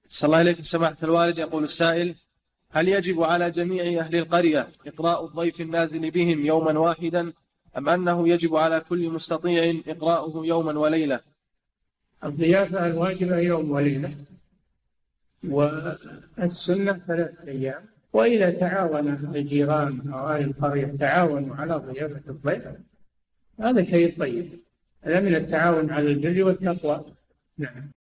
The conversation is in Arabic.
صلى الله عليكم سماحة الوالد. يقول السائل: هل يجب على جميع أهل القرية إقراء الضيف النازل بهم يوما واحدا، أم أنه يجب على كل مستطيع إقراؤه يوما وليلة؟ الضيافة الواجبة يوم وليلة، والسنة 3 أيام. وإذا تعاون الجيران أو أهل القرية تعاونوا على ضيافة الضيف هذا شيء طيب، هذا من التعاون على البر والتقوى. نعم.